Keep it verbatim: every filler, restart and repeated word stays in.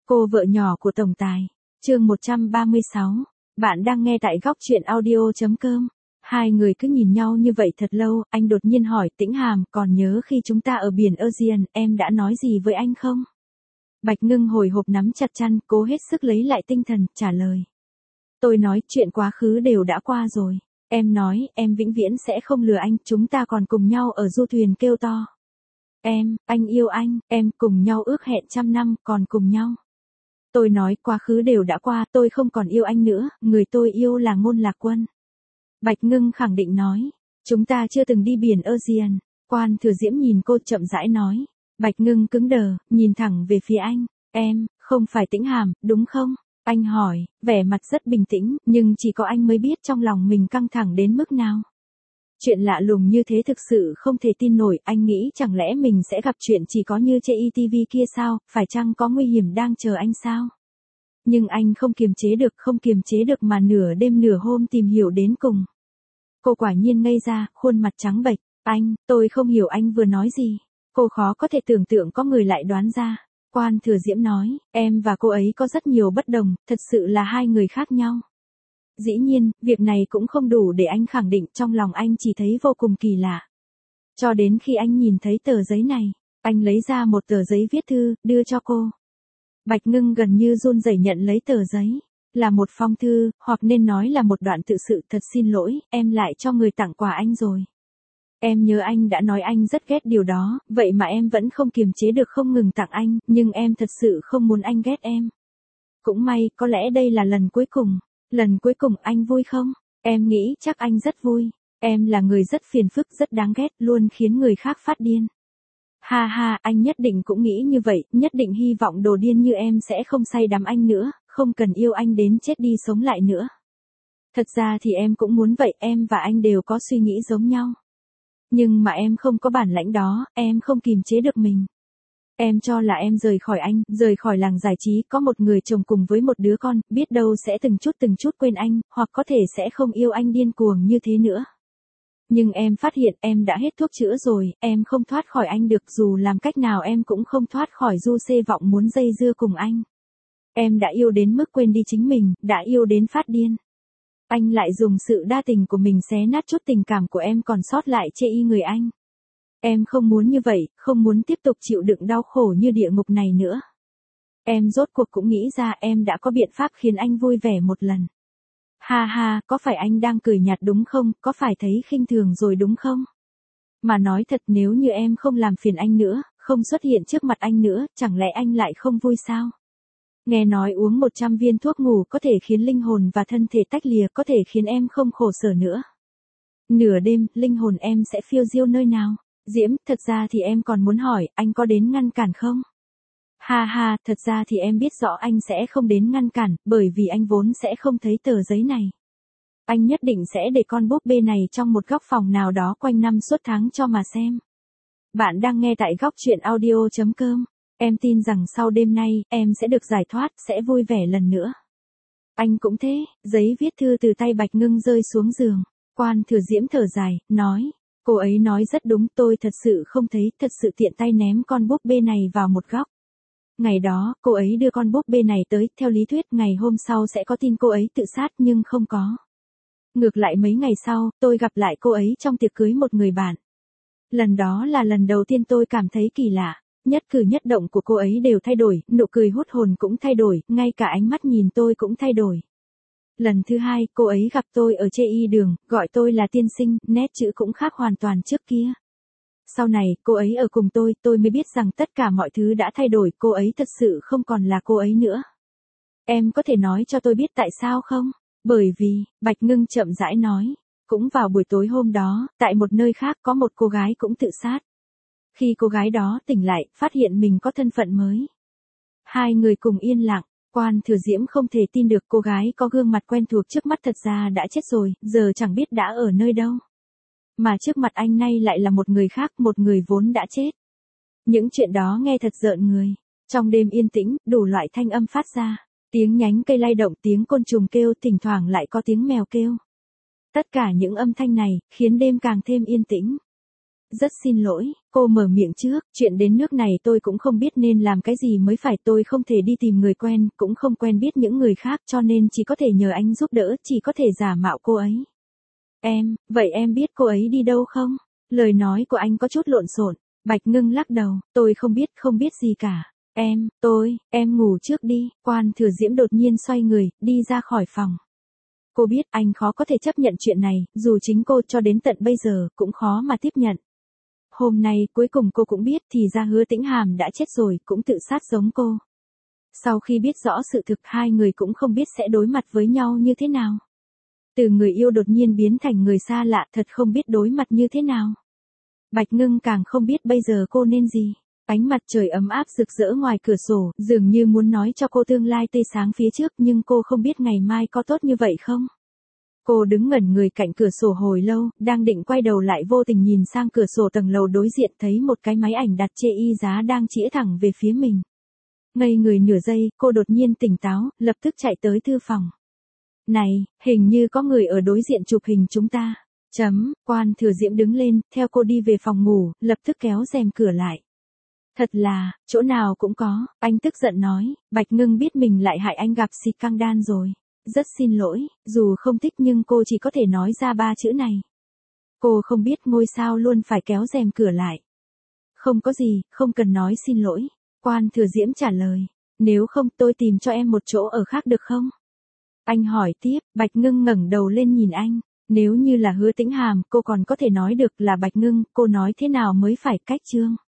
Cô vợ nhỏ của tổng tài. Chương một trăm ba mươi sáu. Bạn đang nghe tại góc truyện audio chấm com. Hai người cứ nhìn nhau như vậy thật lâu, anh đột nhiên hỏi Tĩnh Hàm, còn nhớ khi chúng ta ở biển Aegean, em đã nói gì với anh không? Bạch Ngưng hồi hộp nắm chặt chăn, cố hết sức lấy lại tinh thần, trả lời. Tôi nói chuyện quá khứ đều đã qua rồi. Em nói, em vĩnh viễn sẽ không lừa anh, chúng ta còn cùng nhau ở du thuyền kêu to. Em, anh yêu anh, em cùng nhau ước hẹn trăm năm, còn cùng nhau. Tôi nói quá khứ đều đã qua, tôi không còn yêu anh nữa, người tôi yêu là Ngôn Lạc Quân. Bạch Ngưng khẳng định nói, chúng ta chưa từng đi biển Aegean. Quan Thừa Diễm nhìn cô chậm rãi nói. Bạch Ngưng cứng đờ, nhìn thẳng về phía anh. Em, không phải Tĩnh Hàm, đúng không? Anh hỏi, vẻ mặt rất bình tĩnh, nhưng chỉ có anh mới biết trong lòng mình căng thẳng đến mức nào. Chuyện lạ lùng như thế thực sự không thể tin nổi, anh nghĩ chẳng lẽ mình sẽ gặp chuyện chỉ có như trên i ti vi kia sao, phải chăng có nguy hiểm đang chờ anh sao? Nhưng anh không kiềm chế được, không kiềm chế được mà nửa đêm nửa hôm tìm hiểu đến cùng. Cô quả nhiên ngây ra, khuôn mặt trắng bệch. Anh, tôi không hiểu anh vừa nói gì. Cô khó có thể tưởng tượng có người lại đoán ra. Quan Thừa Diễm nói, em và cô ấy có rất nhiều bất đồng, thật sự là hai người khác nhau. Dĩ nhiên, việc này cũng không đủ để anh khẳng định, trong lòng anh chỉ thấy vô cùng kỳ lạ. Cho đến khi anh nhìn thấy tờ giấy này, anh lấy ra một tờ giấy viết thư, đưa cho cô. Bạch Ngưng gần như run rẩy nhận lấy tờ giấy. Là một phong thư, hoặc nên nói là một đoạn tự sự. Thật xin lỗi, em lại cho người tặng quà anh rồi. Em nhớ anh đã nói anh rất ghét điều đó, vậy mà em vẫn không kiềm chế được không ngừng tặng anh, nhưng em thật sự không muốn anh ghét em. Cũng may, có lẽ đây là lần cuối cùng. Lần cuối cùng anh vui không? Em nghĩ chắc anh rất vui. Em là người rất phiền phức, rất đáng ghét, luôn khiến người khác phát điên. Ha ha, anh nhất định cũng nghĩ như vậy, nhất định hy vọng đồ điên như em sẽ không say đắm anh nữa, không cần yêu anh đến chết đi sống lại nữa. Thật ra thì em cũng muốn vậy, em và anh đều có suy nghĩ giống nhau. Nhưng mà em không có bản lãnh đó, em không kìm chế được mình. Em cho là em rời khỏi anh, rời khỏi làng giải trí, có một người chồng cùng với một đứa con, biết đâu sẽ từng chút từng chút quên anh, hoặc có thể sẽ không yêu anh điên cuồng như thế nữa. Nhưng em phát hiện em đã hết thuốc chữa rồi, em không thoát khỏi anh được, dù làm cách nào em cũng không thoát khỏi du xê vọng muốn dây dưa cùng anh. Em đã yêu đến mức quên đi chính mình, đã yêu đến phát điên. Anh lại dùng sự đa tình của mình xé nát chút tình cảm của em còn sót lại chê y người anh. Em không muốn như vậy, không muốn tiếp tục chịu đựng đau khổ như địa ngục này nữa. Em rốt cuộc cũng nghĩ ra em đã có biện pháp khiến anh vui vẻ một lần. Ha ha, có phải anh đang cười nhạt đúng không, có phải thấy khinh thường rồi đúng không? Mà nói thật, nếu như em không làm phiền anh nữa, không xuất hiện trước mặt anh nữa, chẳng lẽ anh lại không vui sao? Nghe nói uống một trăm viên thuốc ngủ có thể khiến linh hồn và thân thể tách lìa, có thể khiến em không khổ sở nữa. Nửa đêm, linh hồn em sẽ phiêu diêu nơi nào? Diễm, thật ra thì em còn muốn hỏi, anh có đến ngăn cản không? Ha ha, thật ra thì em biết rõ anh sẽ không đến ngăn cản, bởi vì anh vốn sẽ không thấy tờ giấy này. Anh nhất định sẽ để con búp bê này trong một góc phòng nào đó quanh năm suốt tháng cho mà xem. Bạn đang nghe tại góc truyện audio chấm com. Em tin rằng sau đêm nay, em sẽ được giải thoát, sẽ vui vẻ lần nữa. Anh cũng thế, giấy viết thư từ tay Bạch Ngưng rơi xuống giường. Quan Thừa Diễm thở dài, nói. Cô ấy nói rất đúng, tôi thật sự không thấy, thật sự tiện tay ném con búp bê này vào một góc. Ngày đó, cô ấy đưa con búp bê này tới, theo lý thuyết ngày hôm sau sẽ có tin cô ấy tự sát nhưng không có. Ngược lại mấy ngày sau, tôi gặp lại cô ấy trong tiệc cưới một người bạn. Lần đó là lần đầu tiên tôi cảm thấy kỳ lạ, nhất cử nhất động của cô ấy đều thay đổi, nụ cười hút hồn cũng thay đổi, ngay cả ánh mắt nhìn tôi cũng thay đổi. Lần thứ hai, cô ấy gặp tôi ở chê y đường, gọi tôi là tiên sinh, nét chữ cũng khác hoàn toàn trước kia. Sau này, cô ấy ở cùng tôi, tôi mới biết rằng tất cả mọi thứ đã thay đổi, cô ấy thật sự không còn là cô ấy nữa. Em có thể nói cho tôi biết tại sao không? Bởi vì, Bạch Ngưng chậm rãi nói, cũng vào buổi tối hôm đó, tại một nơi khác có một cô gái cũng tự sát. Khi cô gái đó tỉnh lại, phát hiện mình có thân phận mới. Hai người cùng yên lặng. Quan Thừa Diễm không thể tin được cô gái có gương mặt quen thuộc trước mắt thật ra đã chết rồi, giờ chẳng biết đã ở nơi đâu. Mà trước mặt anh nay lại là một người khác, một người vốn đã chết. Những chuyện đó nghe thật rợn người. Trong đêm yên tĩnh, đủ loại thanh âm phát ra. Tiếng nhánh cây lay động, tiếng côn trùng kêu, thỉnh thoảng lại có tiếng mèo kêu. Tất cả những âm thanh này, khiến đêm càng thêm yên tĩnh. Rất xin lỗi, cô mở miệng trước, chuyện đến nước này tôi cũng không biết nên làm cái gì mới phải, tôi không thể đi tìm người quen, cũng không quen biết những người khác cho nên chỉ có thể nhờ anh giúp đỡ, chỉ có thể giả mạo cô ấy. Em, vậy em biết cô ấy đi đâu không? Lời nói của anh có chút lộn xộn. Bạch Ngưng lắc đầu, tôi không biết, không biết gì cả. Em, tôi, em ngủ trước đi. Quan Thừa Diễm đột nhiên xoay người, đi ra khỏi phòng. Cô biết anh khó có thể chấp nhận chuyện này, dù chính cô cho đến tận bây giờ cũng khó mà tiếp nhận. Hôm nay cuối cùng cô cũng biết thì ra Hứa Tĩnh Hàm đã chết rồi, cũng tự sát giống cô. Sau khi biết rõ sự thực, hai người cũng không biết sẽ đối mặt với nhau như thế nào. Từ người yêu đột nhiên biến thành người xa lạ, thật không biết đối mặt như thế nào. Bạch Ngưng càng không biết bây giờ cô nên gì. Ánh mặt trời ấm áp rực rỡ ngoài cửa sổ, dường như muốn nói cho cô tương lai tươi sáng phía trước, nhưng cô không biết ngày mai có tốt như vậy không. Cô đứng ngẩn người cạnh cửa sổ hồi lâu, đang định quay đầu lại vô tình nhìn sang cửa sổ tầng lầu đối diện, thấy một cái máy ảnh đặt chê y giá đang chĩa thẳng về phía mình. Ngây người nửa giây, cô đột nhiên tỉnh táo, lập tức chạy tới thư phòng. Này, hình như có người ở đối diện chụp hình chúng ta. Chấm, Quan Thừa Diễm đứng lên, theo cô đi về phòng ngủ, lập tức kéo rèm cửa lại. Thật là, chỗ nào cũng có, anh tức giận nói, Bạch Ngưng biết mình lại hại anh gặp xịt căng đan rồi. Rất xin lỗi, dù không thích nhưng cô chỉ có thể nói ra ba chữ này. Cô không biết ngôi sao luôn phải kéo rèm cửa lại. Không có gì, không cần nói xin lỗi. Quan Thừa Diễm trả lời, nếu không tôi tìm cho em một chỗ ở khác được không? Anh hỏi tiếp, Bạch Ngưng ngẩng đầu lên nhìn anh. Nếu như là Hứa Tĩnh Hàm, cô còn có thể nói được là Bạch Ngưng, cô nói thế nào mới phải cách chương.